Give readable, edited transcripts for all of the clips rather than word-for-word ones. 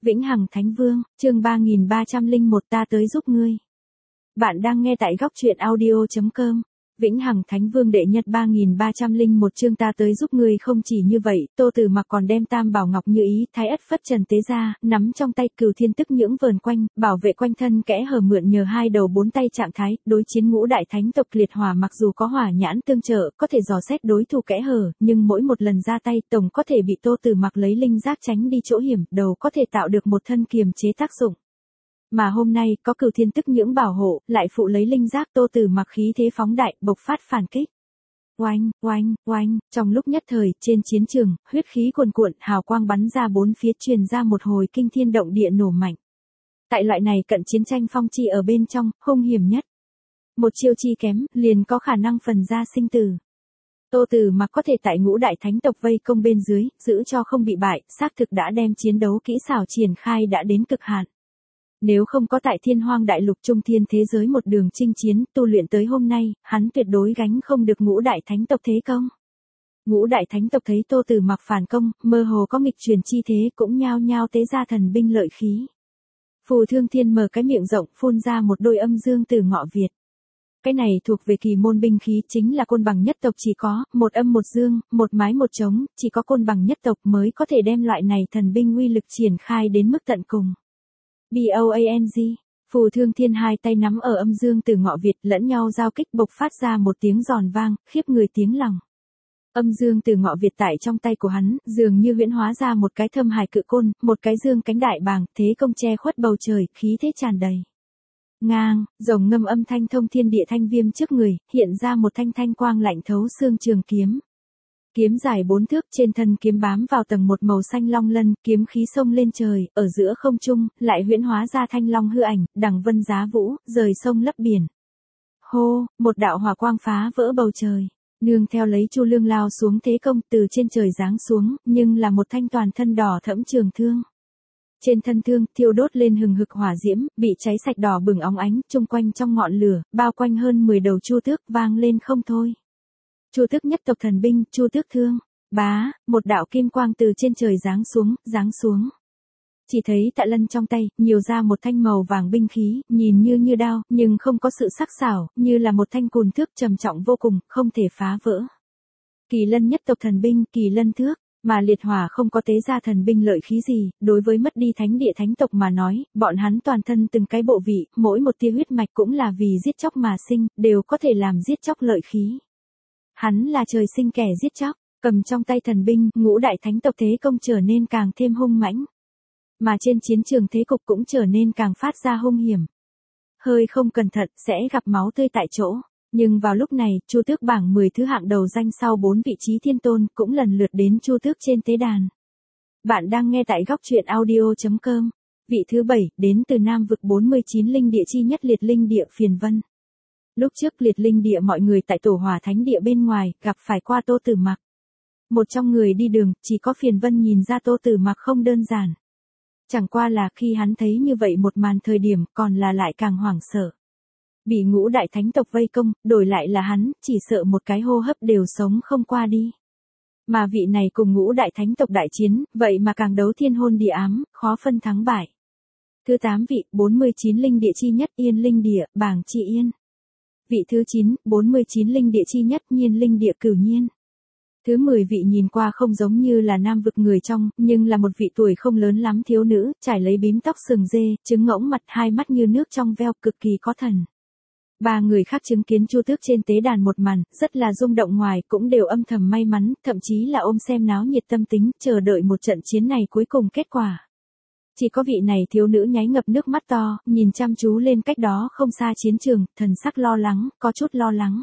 Vĩnh Hằng Thánh Vương, chương 3301 ta tới giúp ngươi. Bạn đang nghe tại góc truyện audio.com. Vĩnh Hằng Thánh Vương đệ nhất 3301 chương ta tới giúp ngươi. Không chỉ như vậy, Tô Tử Mặc còn đem Tam Bảo Ngọc Như Ý, Thái Ất Phất Trần tế ra, nắm trong tay Cửu Thiên Tức Nhưỡng vờn quanh, bảo vệ quanh thân kẽ hở, mượn nhờ hai đầu bốn tay trạng thái, đối chiến ngũ đại thánh tộc liệt hỏa. Mặc dù có hỏa nhãn tương trợ, có thể dò xét đối thủ kẽ hở, nhưng mỗi một lần ra tay, tổng có thể bị Tô Tử Mặc lấy linh giác tránh đi chỗ hiểm, đầu có thể tạo được một thân kiềm chế tác dụng. Mà hôm nay, có Cửu Thiên Tức Nhưỡng bảo hộ, lại phụ lấy linh giác, Tô Tử Mặc khí thế phóng đại, bộc phát phản kích. Oanh, oanh, oanh, trong lúc nhất thời, trên chiến trường, huyết khí cuồn cuộn, hào quang bắn ra bốn phía, truyền ra một hồi kinh thiên động địa nổ mạnh. Tại loại này cận chiến tranh phong chi ở bên trong, hung hiểm nhất. Một chiêu chi kém, liền có khả năng phần ra sinh tử. Tô Tử Mặc có thể tại ngũ đại thánh tộc vây công bên dưới, giữ cho không bị bại, xác thực đã đem chiến đấu kỹ xảo triển khai đã đến cực hạn. Nếu không có tại Thiên Hoang Đại Lục trung thiên thế giới một đường chinh chiến, tu luyện tới hôm nay, hắn tuyệt đối gánh không được ngũ đại thánh tộc thế công. Ngũ đại thánh tộc thấy Tô Tử Mặc phản công, mơ hồ có nghịch truyền chi thế, cũng nhao nhao tế ra thần binh lợi khí. Phù Thương Thiên mở cái miệng rộng, phun ra một đôi âm dương từ ngọ Việt. Cái này thuộc về kỳ môn binh khí, chính là côn bằng nhất tộc chỉ có, một âm một dương, một mái một trống, chỉ có côn bằng nhất tộc mới có thể đem loại này thần binh uy lực triển khai đến mức tận cùng. BOANG, Phù Thương Thiên hai tay nắm ở âm dương từ ngọ Việt, lẫn nhau giao kích, bộc phát ra một tiếng giòn vang, khiếp người tiếng lòng. Âm dương từ ngọ Việt tại trong tay của hắn, dường như huyễn hóa ra một cái thâm hải cự côn, một cái dương cánh đại bàng, thế công che khuất bầu trời, khí thế tràn đầy. Ngang, rồng ngâm âm thanh thông thiên địa, thanh viêm trước người, hiện ra một thanh thanh quang lạnh thấu xương trường kiếm. Kiếm dài 4 thước, trên thân kiếm bám vào tầng một màu xanh long lân, kiếm khí xông lên trời, ở giữa không trung, lại huyễn hóa ra thanh long hư ảnh, đằng vân giá vũ, rời sông lấp biển. Hô, một đạo hỏa quang phá vỡ bầu trời, nương theo lấy Chu Lương lao xuống thế công, từ trên trời giáng xuống, nhưng là một thanh toàn thân đỏ thẫm trường thương. Trên thân thương, thiêu đốt lên hừng hực hỏa diễm, bị cháy sạch đỏ bừng óng ánh, chung quanh trong ngọn lửa, bao quanh hơn 10 đầu chu tước, vang lên không thôi. Chu tước nhất tộc thần binh, Chu Tước Thương. Bá, một đạo kim quang từ trên trời giáng xuống. Chỉ thấy Tạ Lân trong tay, nhiều ra một thanh màu vàng binh khí, nhìn như đao, nhưng không có sự sắc sảo, như là một thanh cùn thước trầm trọng vô cùng, không thể phá vỡ. Kỳ Lân nhất tộc thần binh, Kỳ Lân Thước. Mà liệt hỏa không có tế ra thần binh lợi khí gì, đối với mất đi thánh địa thánh tộc mà nói, bọn hắn toàn thân từng cái bộ vị, mỗi một tia huyết mạch cũng là vì giết chóc mà sinh, đều có thể làm giết chóc lợi khí. Hắn là trời sinh kẻ giết chóc, cầm trong tay thần binh, ngũ đại thánh tộc thế công trở nên càng thêm hung mãnh. Mà trên chiến trường thế cục cũng trở nên càng phát ra hung hiểm. Hơi không cẩn thận sẽ gặp máu tươi tại chỗ. Nhưng vào lúc này, Chu Tước bảng 10 thứ hạng đầu danh sau 4 vị trí thiên tôn cũng lần lượt đến Chu Tước trên tế đàn. Bạn đang nghe tại góc truyện audio.com. Vị thứ 7, đến từ Nam vực 49 linh địa chi nhất Liệt Linh Địa Phiền Vân. Lúc trước Liệt Linh Địa mọi người tại Tổ Hỏa Thánh Địa bên ngoài, gặp phải qua Tô Tử Mặc. Một trong người đi đường, chỉ có Phiền Vân nhìn ra Tô Tử Mặc không đơn giản. Chẳng qua là khi hắn thấy như vậy một màn thời điểm, còn là lại càng hoảng sợ. Bị ngũ đại thánh tộc vây công, đổi lại là hắn, chỉ sợ một cái hô hấp đều sống không qua đi. Mà vị này cùng ngũ đại thánh tộc đại chiến, vậy mà càng đấu thiên hôn địa ám, khó phân thắng bại. Thứ 8 vị, 49 linh địa chi nhất Yên Linh Địa, Bàng Chi Yên. Vị thứ 9, 49 linh địa chi nhất Nhiên Linh Địa Cửu Nhiên. Thứ 10 vị nhìn qua không giống như là nam vực người trong, nhưng là một vị tuổi không lớn lắm thiếu nữ, trải lấy bím tóc sừng dê, trứng ngỗng mặt, hai mắt như nước trong veo, cực kỳ có thần. Ba người khác chứng kiến Chu Tước trên tế đàn một màn, rất là rung động, ngoài cũng đều âm thầm may mắn, thậm chí là ôm xem náo nhiệt tâm tính, chờ đợi một trận chiến này cuối cùng kết quả. Chỉ có vị này thiếu nữ nháy ngập nước mắt to, nhìn chăm chú lên cách đó không xa chiến trường, thần sắc lo lắng, có chút lo lắng.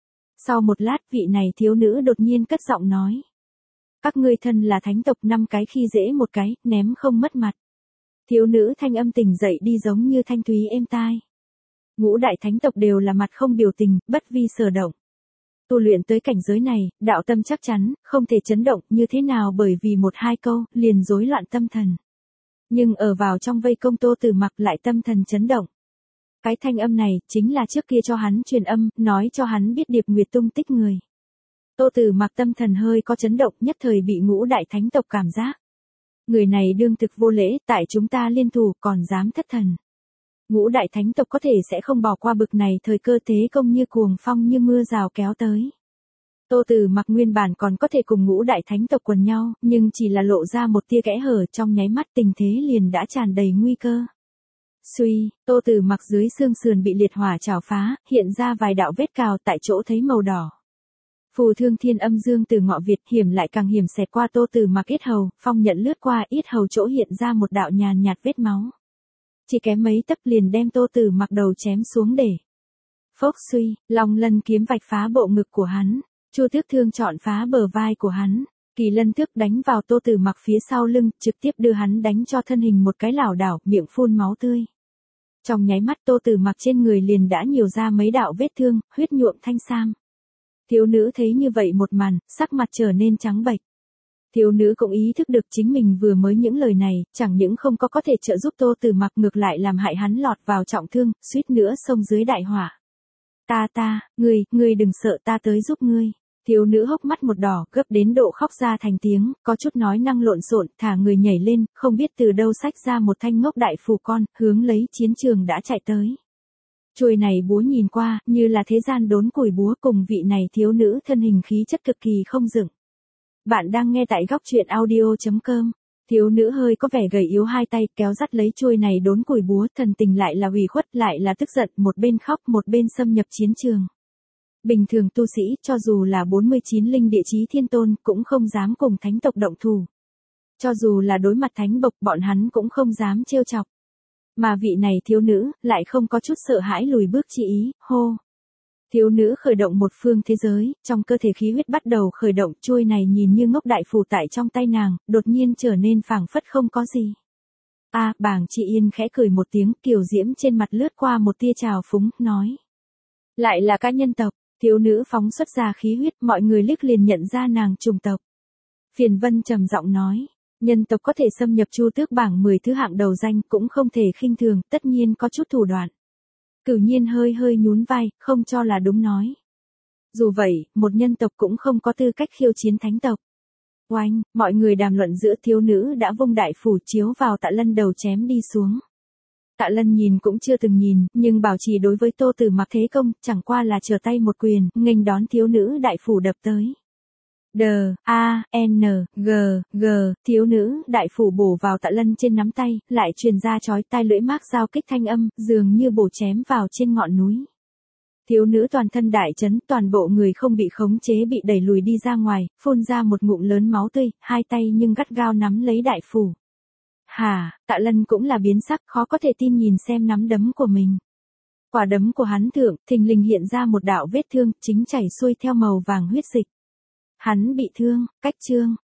Sau một lát, vị này thiếu nữ đột nhiên cất giọng nói. Các ngươi thân là thánh tộc, 5 cái khi dễ một cái, ném không mất mặt. Thiếu nữ thanh âm tỉnh dậy đi giống như thanh thúy êm tai. Ngũ đại thánh tộc đều là mặt không biểu tình, bất vi sở động. Tu luyện tới cảnh giới này, đạo tâm chắc chắn, không thể chấn động như thế nào bởi vì một hai câu, liền rối loạn tâm thần. Nhưng ở vào trong vây công Tô Tử Mặc lại tâm thần chấn động. Cái thanh âm này, chính là trước kia cho hắn truyền âm, nói cho hắn biết Điệp Nguyệt tung tích người. Tô Tử Mặc tâm thần hơi có chấn động, nhất thời bị ngũ đại thánh tộc cảm giác. Người này đương thực vô lễ, tại chúng ta liên thủ còn dám thất thần. Ngũ đại thánh tộc có thể sẽ không bỏ qua bực này thời cơ, thế công như cuồng phong như mưa rào kéo tới. Tô Tử Mặc nguyên bản còn có thể cùng ngũ đại thánh tộc quần nhau, nhưng chỉ là lộ ra một tia kẽ hở, trong nháy mắt tình thế liền đã tràn đầy nguy cơ. Suy, Tô Tử Mặc dưới xương sườn bị liệt hỏa chảo phá, hiện ra vài đạo vết cào, tại chỗ thấy màu đỏ. Phù thương thiên âm dương từ ngọ Việt, hiểm lại càng hiểm, xẹt qua Tô Tử Mặc yết hầu, phong nhận lướt qua yết hầu chỗ hiện ra một đạo nhàn nhạt vết máu. Chỉ kém mấy tấc liền đem Tô Tử Mặc đầu chém xuống để. Phốc suy, Long Lân kiếm vạch phá bộ ngực của hắn, Chu Tước thương chọn phá bờ vai của hắn, Kỳ Lân thước đánh vào Tô Tử Mặc phía sau lưng, trực tiếp đưa hắn đánh cho thân hình một cái lảo đảo, miệng phun máu tươi. Trong nháy mắt Tô Tử Mặc trên người liền đã nhiều ra mấy đạo vết thương, huyết nhuộm thanh sam. Thiếu nữ thấy như vậy một màn, sắc mặt trở nên trắng bệch. Thiếu nữ cũng ý thức được chính mình vừa mới những lời này, chẳng những không có thể trợ giúp Tô Tử Mặc, ngược lại làm hại hắn lọt vào trọng thương, suýt nữa xông dưới đại hỏa. Ngươi đừng sợ, ta tới giúp ngươi. Thiếu nữ hốc mắt một đỏ, gấp đến độ khóc ra thành tiếng, có chút nói năng lộn xộn, thả người nhảy lên, không biết từ đâu xách ra một thanh ngốc đại phù con, hướng lấy chiến trường đã chạy tới. Chuôi này búa nhìn qua, như là thế gian đốn củi búa, cùng vị này thiếu nữ thân hình khí chất cực kỳ không dựng. Bạn đang nghe tại góc truyện audio.com. Thiếu nữ hơi có vẻ gầy yếu, hai tay kéo dắt lấy chuôi này đốn củi búa, thần tình lại là ủy khuất, lại là tức giận, một bên khóc một bên xâm nhập chiến trường. Bình thường tu sĩ, cho dù là 49 linh địa chí thiên tôn, cũng không dám cùng thánh tộc động thủ. Cho dù là đối mặt thánh bộc, bọn hắn cũng không dám trêu chọc. Mà vị này thiếu nữ, lại không có chút sợ hãi lùi bước chi ý, hô. Thiếu nữ khởi động một phương thế giới, trong cơ thể khí huyết bắt đầu khởi động, chuôi này nhìn như ngốc đại phù tại trong tay nàng, đột nhiên trở nên phảng phất không có gì. Bàng Chị Yên khẽ cười một tiếng, kiều diễm trên mặt lướt qua một tia trào phúng, nói. Lại là các nhân tộc, thiếu nữ phóng xuất ra khí huyết, mọi người liếc liền nhận ra nàng trùng tộc. Phiền Vân trầm giọng nói, nhân tộc có thể xâm nhập Chu Tước bảng 10 thứ hạng đầu danh, cũng không thể khinh thường, tất nhiên có chút thủ đoạn. Cửu Nhiên hơi nhún vai, không cho là đúng nói. Dù vậy, một nhân tộc cũng không có tư cách khiêu chiến thánh tộc. Oanh, mọi người đàm luận giữa, thiếu nữ đã vung đại phủ chiếu vào Tạ Lân đầu chém đi xuống. Tạ Lân nhìn cũng chưa từng nhìn, nhưng bảo trì đối với Tô Tử Mặc thế công, chẳng qua là trở tay một quyền, nghênh đón thiếu nữ đại phủ đập tới. Thiếu nữ đại phủ bổ vào Tạ Lân trên nắm tay, lại truyền ra chói tai lưỡi mác giao kích thanh âm, dường như bổ chém vào trên ngọn núi. Thiếu nữ toàn thân đại chấn, toàn bộ người không bị khống chế bị đẩy lùi đi ra ngoài, phun ra một ngụm lớn máu tươi, hai tay nhưng gắt gao nắm lấy đại phủ. Tạ Lân cũng là biến sắc, khó có thể tin nhìn xem nắm đấm của mình. Quả đấm của hắn thượng, thình lình hiện ra một đạo vết thương, chính chảy xuôi theo màu vàng huyết dịch. Hắn bị thương, cách chương,